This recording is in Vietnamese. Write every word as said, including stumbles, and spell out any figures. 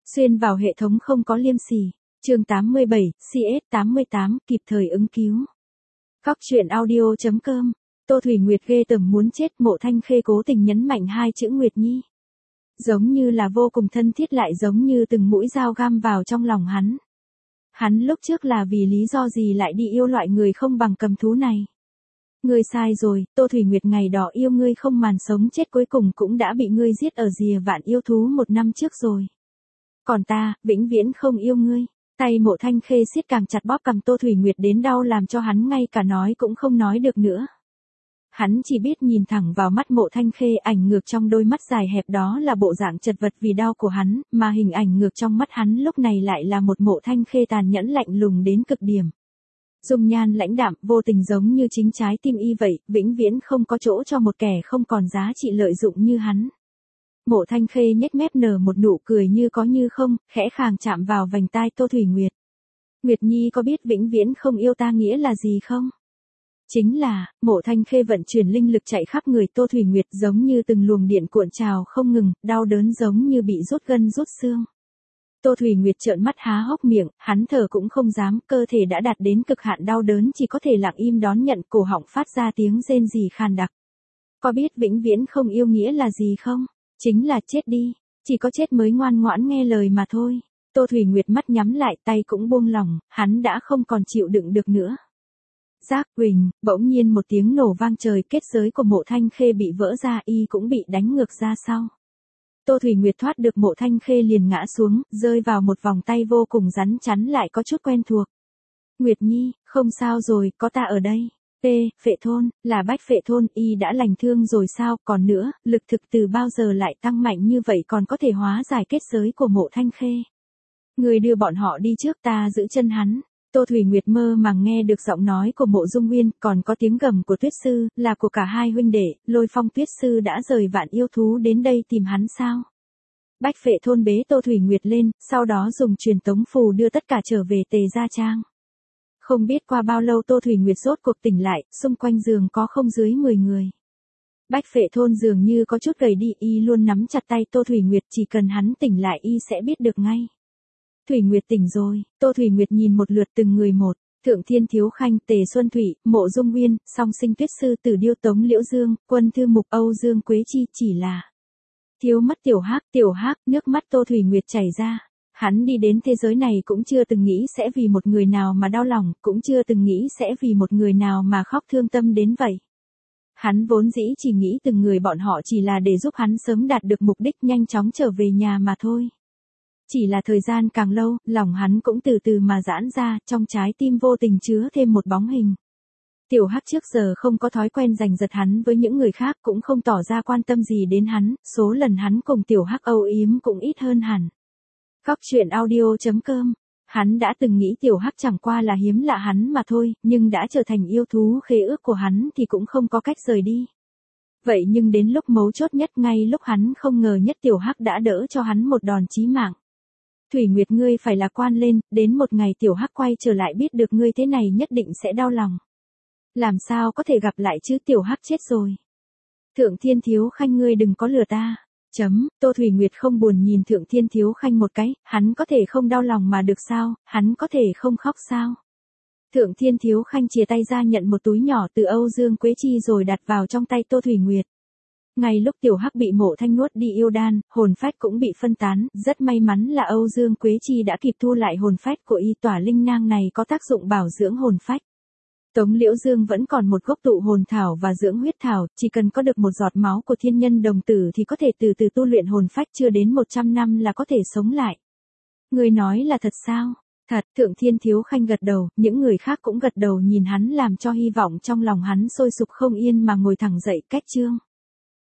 Xuyên vào hệ thống không có liêm sỉ. Chương tám mươi bảy, xê ét tám mươi tám, kịp thời ứng cứu. Góc truyện audio chấm com. Tô Thủy Nguyệt ghê tởm muốn chết, Mộ Thanh Khê cố tình nhấn mạnh hai chữ Nguyệt Nhi. Giống như là vô cùng thân thiết, lại giống như từng mũi dao găm vào trong lòng hắn. Hắn lúc trước là vì lý do gì lại đi yêu loại người không bằng cầm thú này? Ngươi sai rồi, Tô Thủy Nguyệt ngày đó yêu ngươi không màn sống chết, cuối cùng cũng đã bị ngươi giết ở rìa vạn yêu thú một năm trước rồi. Còn ta, vĩnh viễn không yêu ngươi. Tay Mộ Thanh Khê siết càng chặt bóp cằm Tô Thủy Nguyệt đến đau làm cho hắn ngay cả nói cũng không nói được nữa. Hắn chỉ biết nhìn thẳng vào mắt Mộ Thanh Khê, ảnh ngược trong đôi mắt dài hẹp đó là bộ dạng chật vật vì đau của hắn, mà hình ảnh ngược trong mắt hắn lúc này lại là một Mộ Thanh Khê tàn nhẫn lạnh lùng đến cực điểm. Dung nhan lãnh đạm, vô tình giống như chính trái tim y vậy, vĩnh viễn không có chỗ cho một kẻ không còn giá trị lợi dụng như hắn. Mộ Thanh Khê nhếch mép nở một nụ cười như có như không, khẽ khàng chạm vào vành tai Tô Thủy Nguyệt. Nguyệt Nhi có biết vĩnh viễn không yêu ta nghĩa là gì không? Chính là, Mộ Thanh Khê vận chuyển linh lực chạy khắp người Tô Thủy Nguyệt giống như từng luồng điện cuộn trào không ngừng, đau đớn giống như bị rút gân rút xương. Tô Thủy Nguyệt trợn mắt há hốc miệng, hắn thở cũng không dám, cơ thể đã đạt đến cực hạn đau đớn, chỉ có thể lặng im đón nhận, cổ họng phát ra tiếng rên rỉ khàn đặc. Có biết vĩnh viễn không yêu nghĩa là gì không? Chính là chết đi, chỉ có chết mới ngoan ngoãn nghe lời mà thôi. Tô Thủy Nguyệt mắt nhắm lại, tay cũng buông lỏng, hắn đã không còn chịu đựng được nữa. Giác Quỳnh, bỗng nhiên một tiếng nổ vang trời, kết giới của Mộ Thanh Khê bị vỡ ra, y cũng bị đánh ngược ra sau. Tô Thủy Nguyệt thoát được Mộ Thanh Khê liền ngã xuống, rơi vào một vòng tay vô cùng rắn chắn lại có chút quen thuộc. Nguyệt Nhi, không sao rồi, có ta ở đây. P, Phệ Thôn, là Bách Phệ Thôn, y đã lành thương rồi sao? Còn nữa, lực thực từ bao giờ lại tăng mạnh như vậy, còn có thể hóa giải kết giới của Mộ Thanh Khê. Người đưa bọn họ đi trước, ta giữ chân hắn. Tô Thủy Nguyệt mơ màng nghe được giọng nói của Mộ Dung Nguyên, còn có tiếng gầm của Tuyết Sư, là của cả hai huynh đệ. Lôi Phong Tuyết Sư đã rời vạn yêu thú đến đây tìm hắn sao? Bách Phệ Thôn bế Tô Thủy Nguyệt lên, sau đó dùng truyền tống phù đưa tất cả trở về Tề Gia Trang. Không biết qua bao lâu Tô Thủy Nguyệt rốt cuộc tỉnh lại, xung quanh giường có không dưới mười người. Bách Phệ Thôn dường như có chút gầy đi, y luôn nắm chặt tay Tô Thủy Nguyệt, chỉ cần hắn tỉnh lại y sẽ biết được ngay. Thủy Nguyệt tỉnh rồi. Tô Thủy Nguyệt nhìn một lượt từng người một, Thượng Thiên Thiếu Khanh, Tề Xuân Thủy, Mộ Dung Nguyên, Song Sinh Tuyết Sư, Tử Điêu Tống Liễu Dương, Quân Thư Mục, Âu Dương Quế Chi, chỉ là thiếu mất Tiểu Hắc. Tiểu Hắc, nước mắt Tô Thủy Nguyệt chảy ra. Hắn đi đến thế giới này cũng chưa từng nghĩ sẽ vì một người nào mà đau lòng, cũng chưa từng nghĩ sẽ vì một người nào mà khóc thương tâm đến vậy. Hắn vốn dĩ chỉ nghĩ từng người bọn họ chỉ là để giúp hắn sớm đạt được mục đích, nhanh chóng trở về nhà mà thôi. Chỉ là thời gian càng lâu, lòng hắn cũng từ từ mà giãn ra, trong trái tim vô tình chứa thêm một bóng hình. Tiểu Hắc trước giờ không có thói quen giành giật hắn với những người khác, cũng không tỏ ra quan tâm gì đến hắn, số lần hắn cùng Tiểu Hắc âu yếm cũng ít hơn hẳn. Góc truyện audio chấm com. Hắn đã từng nghĩ Tiểu Hắc chẳng qua là hiếm lạ hắn mà thôi, nhưng đã trở thành yêu thú khế ước của hắn thì cũng không có cách rời đi. Vậy nhưng đến lúc mấu chốt nhất, ngay lúc hắn không ngờ nhất, Tiểu Hắc đã đỡ cho hắn một đòn chí mạng. Thủy Nguyệt, ngươi phải lạc quan lên, đến một ngày Tiểu Hắc quay trở lại biết được ngươi thế này nhất định sẽ đau lòng. Làm sao có thể gặp lại chứ, Tiểu Hắc chết rồi. Thượng Thiên Thiếu Khanh, ngươi đừng có lừa ta. Chấm, Tô Thủy Nguyệt không buồn nhìn Thượng Thiên Thiếu Khanh một cái, hắn có thể không đau lòng mà được sao, hắn có thể không khóc sao. Thượng Thiên Thiếu Khanh chìa tay ra nhận một túi nhỏ từ Âu Dương Quế Chi rồi đặt vào trong tay Tô Thủy Nguyệt. Ngay lúc Tiểu Hắc bị Mộ Thanh nuốt đi yêu đan, hồn phách cũng bị phân tán, rất may mắn là Âu Dương Quế Chi đã kịp thu lại hồn phách của y, tỏa linh nang này có tác dụng bảo dưỡng hồn phách. Tống Liễu Dương vẫn còn một gốc tụ hồn thảo và dưỡng huyết thảo, chỉ cần có được một giọt máu của thiên nhân đồng tử thì có thể từ từ tu luyện hồn phách, chưa đến một trăm năm là có thể sống lại. Người nói là thật sao? Thật. Thượng Thiên Thiếu Khanh gật đầu, những người khác cũng gật đầu nhìn hắn, làm cho hy vọng trong lòng hắn sôi sục không yên mà ngồi thẳng dậy. Cách chương